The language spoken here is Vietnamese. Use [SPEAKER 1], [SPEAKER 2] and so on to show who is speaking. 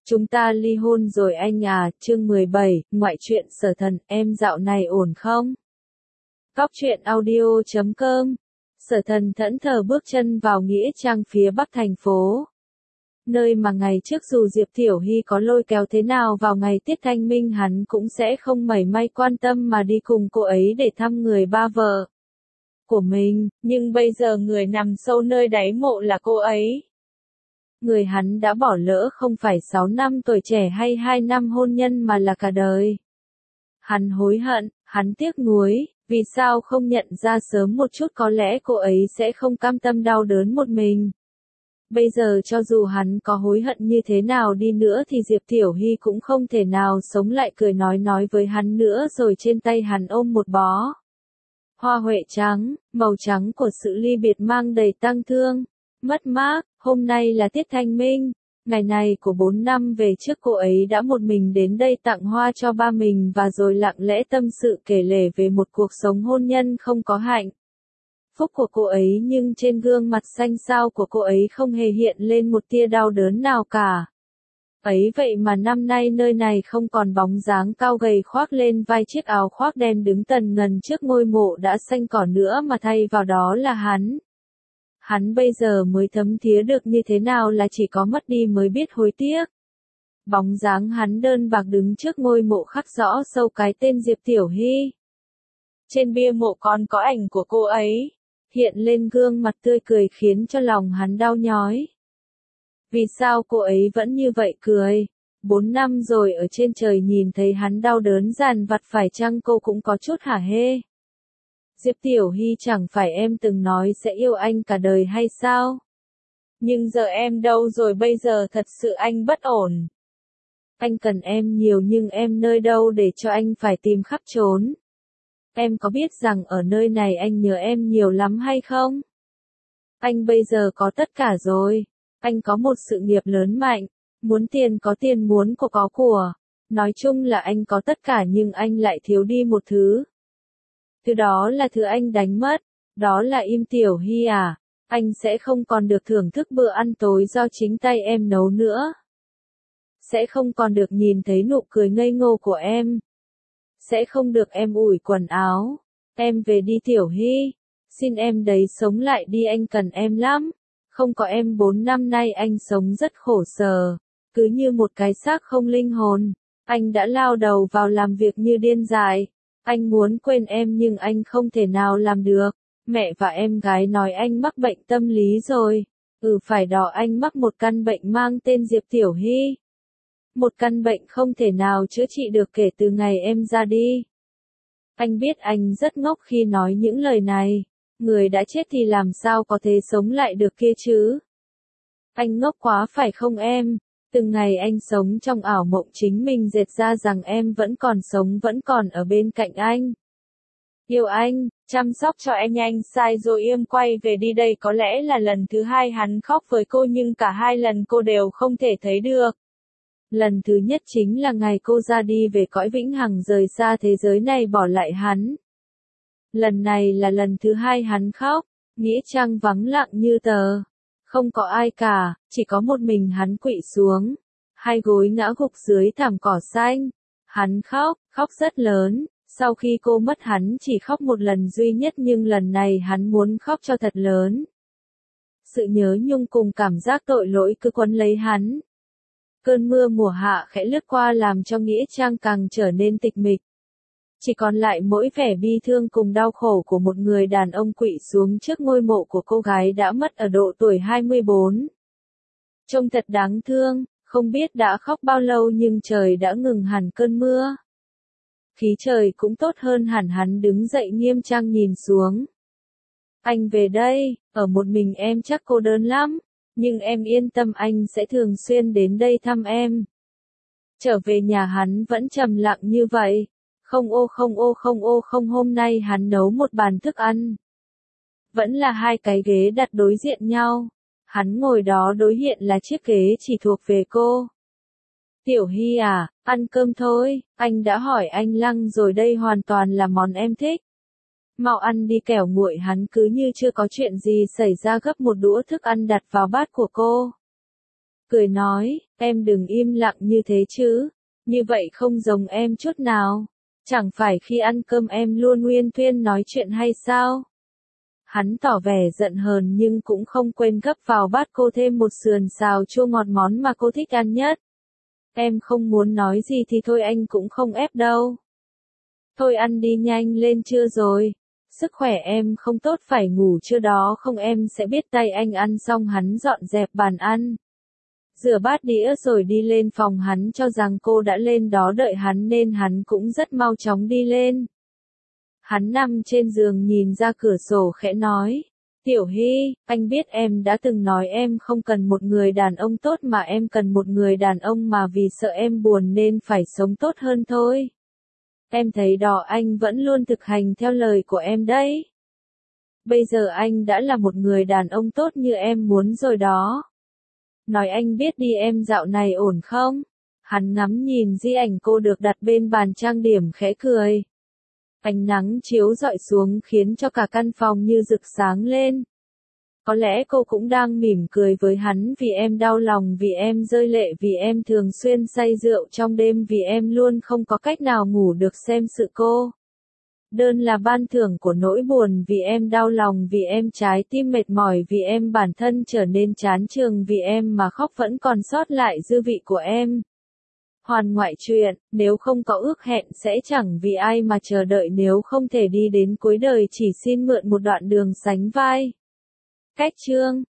[SPEAKER 1] Chúng ta ly hôn rồi anh à, chương 17, ngoại truyện Sở Thần, em dạo này ổn không? Góc truyện audio.com. Sở Thần thẫn thờ bước chân vào nghĩa trang phía bắc thành phố. Nơi mà ngày trước dù Diệp Tiểu Hy có lôi kéo thế nào vào ngày tiết thanh minh hắn cũng sẽ không mảy may quan tâm mà đi cùng cô ấy để thăm người ba vợ của mình, nhưng bây giờ người nằm sâu nơi đáy mộ là cô ấy. Người hắn đã bỏ lỡ không phải 6 năm tuổi trẻ hay 2 năm hôn nhân mà là cả đời. Hắn hối hận, hắn tiếc nuối, vì sao không nhận ra sớm một chút có lẽ cô ấy sẽ không cam tâm đau đớn một mình. Bây giờ cho dù hắn có hối hận như thế nào đi nữa thì Diệp Tiểu Hy cũng không thể nào sống lại cười nói với hắn nữa, rồi trên tay hắn ôm một bó hoa huệ trắng, màu trắng của sự ly biệt mang đầy tang thương, mất mát. Hôm nay là tiết thanh minh, ngày này của 4 năm về trước cô ấy đã một mình đến đây tặng hoa cho ba mình và rồi lặng lẽ tâm sự kể lể về một cuộc sống hôn nhân không có hạnh phúc của cô ấy, nhưng trên gương mặt xanh xao của cô ấy không hề hiện lên một tia đau đớn nào cả. Ấy vậy mà năm nay nơi này không còn bóng dáng cao gầy khoác lên vai chiếc áo khoác đen đứng tần ngần trước ngôi mộ đã xanh cỏ nữa, mà thay vào đó là hắn. Hắn bây giờ mới thấm thía được như thế nào là chỉ có mất đi mới biết hối tiếc. Bóng dáng hắn đơn bạc đứng trước ngôi mộ khắc rõ sâu cái tên Diệp Tiểu Hy. Trên bia mộ còn có ảnh của cô ấy, hiện lên gương mặt tươi cười khiến cho lòng hắn đau nhói. Vì sao cô ấy vẫn như vậy cười? 4 năm rồi ở trên trời nhìn thấy hắn đau đớn dằn vặt, phải chăng cô cũng có chút hả hê? Diệp Tiểu Hy, chẳng phải em từng nói sẽ yêu anh cả đời hay sao? Nhưng giờ em đâu rồi, bây giờ thật sự anh bất ổn. Anh cần em nhiều nhưng em nơi đâu để cho anh phải tìm khắp trốn. Em có biết rằng ở nơi này anh nhớ em nhiều lắm hay không? Anh bây giờ có tất cả rồi. Anh có một sự nghiệp lớn mạnh, muốn tiền có tiền, muốn của có của. Nói chung là anh có tất cả nhưng anh lại thiếu đi một thứ. Thứ đó là thứ anh đánh mất, đó là im. Tiểu Hy à, anh sẽ không còn được thưởng thức bữa ăn tối do chính tay em nấu nữa. Sẽ không còn được nhìn thấy nụ cười ngây ngô của em. Sẽ không được em ủi quần áo. Em về đi Tiểu Hy, xin em đấy, sống lại đi, anh cần em lắm. Không có em 4 năm nay anh sống rất khổ sở, cứ như một cái xác không linh hồn. Anh đã lao đầu vào làm việc như điên dại. Anh muốn quên em nhưng anh không thể nào làm được. Mẹ và em gái nói anh mắc bệnh tâm lý rồi. Phải đó, anh mắc một căn bệnh mang tên Diệp Tiểu Hy. Một căn bệnh không thể nào chữa trị được kể từ ngày em ra đi. Anh biết anh rất ngốc khi nói những lời này. Người đã chết thì làm sao có thể sống lại được kia chứ? Anh ngốc quá phải không em? Từng ngày anh sống trong ảo mộng chính mình dệt ra rằng em vẫn còn sống, vẫn còn ở bên cạnh anh. Yêu anh, chăm sóc cho anh sai rồi im quay về đi. Đây có lẽ là lần thứ 2 hắn khóc với cô, nhưng cả 2 lần cô đều không thể thấy được. Lần thứ nhất chính là ngày cô ra đi về cõi vĩnh hằng, rời xa thế giới này bỏ lại hắn. Lần này là lần thứ 2 hắn khóc, nghĩa trang vắng lặng như tờ. Không có ai cả, chỉ có một mình hắn quỵ xuống. 2 gối ngã gục dưới thảm cỏ xanh. Hắn khóc rất lớn. Sau khi cô mất hắn chỉ khóc một lần duy nhất, nhưng lần này hắn muốn khóc cho thật lớn. Sự nhớ nhung cùng cảm giác tội lỗi cứ quấn lấy hắn. Cơn mưa mùa hạ khẽ lướt qua làm cho nghĩa trang càng trở nên tịch mịch. Chỉ còn lại mỗi vẻ bi thương cùng đau khổ của một người đàn ông quỵ xuống trước ngôi mộ của cô gái đã mất ở độ tuổi 24. Trông thật đáng thương, không biết đã khóc bao lâu nhưng trời đã ngừng hẳn cơn mưa. Khí trời cũng tốt hơn hẳn, hắn đứng dậy nghiêm trang nhìn xuống. Anh về đây, ở một mình em chắc cô đơn lắm, nhưng em yên tâm, anh sẽ thường xuyên đến đây thăm em. Trở về nhà hắn vẫn trầm lặng như vậy. Không, hôm nay hắn nấu một bàn thức ăn. Vẫn là 2 cái ghế đặt đối diện nhau. Hắn ngồi đó, đối diện là chiếc ghế chỉ thuộc về cô. Tiểu Hy à, ăn cơm thôi, anh đã hỏi anh Lăng rồi, đây hoàn toàn là món em thích. Mau ăn đi kẻo nguội. Hắn cứ như chưa có chuyện gì xảy ra gấp một đũa thức ăn đặt vào bát của cô. cười nói, em đừng im lặng như thế chứ, như vậy không giống em chút nào. Chẳng phải khi ăn cơm em luôn uyên thuyên nói chuyện hay sao? Hắn tỏ vẻ giận hờn nhưng cũng không quên gấp vào bát cô thêm một sườn xào chua ngọt món mà cô thích ăn nhất. Em không muốn nói gì thì thôi, anh cũng không ép đâu. Thôi ăn đi nhanh lên, trưa rồi. Sức khỏe em không tốt, phải ngủ trưa đó không em sẽ biết tay anh. Ăn xong hắn dọn dẹp bàn ăn, rửa bát đĩa rồi đi lên phòng. Hắn cho rằng cô đã lên đó đợi hắn nên hắn cũng rất mau chóng đi lên. Hắn nằm trên giường nhìn ra cửa sổ khẽ nói, Tiểu Hy, anh biết em đã từng nói em không cần một người đàn ông tốt mà em cần một người đàn ông mà vì sợ em buồn nên phải sống tốt hơn thôi. Em thấy đó, anh vẫn luôn thực hành theo lời của em đấy. Bây giờ anh đã là một người đàn ông tốt như em muốn rồi đó. Nói anh biết đi, em dạo này ổn không? Hắn ngắm nhìn di ảnh cô được đặt bên bàn trang điểm khẽ cười. Ánh nắng chiếu rọi xuống khiến cho cả căn phòng như rực sáng lên. Có lẽ cô cũng đang mỉm cười với hắn vì em đau lòng, vì em rơi lệ, vì em thường xuyên say rượu trong đêm, vì em luôn không có cách nào ngủ được. Xem sự cô đơn là ban thưởng của nỗi buồn, vì em đau lòng, vì em trái tim mệt mỏi, vì em bản thân trở nên chán chường, vì em mà khóc vẫn còn sót lại dư vị của em. Hoàn ngoại truyện, nếu không có ước hẹn sẽ chẳng vì ai mà chờ đợi, nếu không thể đi đến cuối đời chỉ xin mượn một đoạn đường sánh vai. Cách chương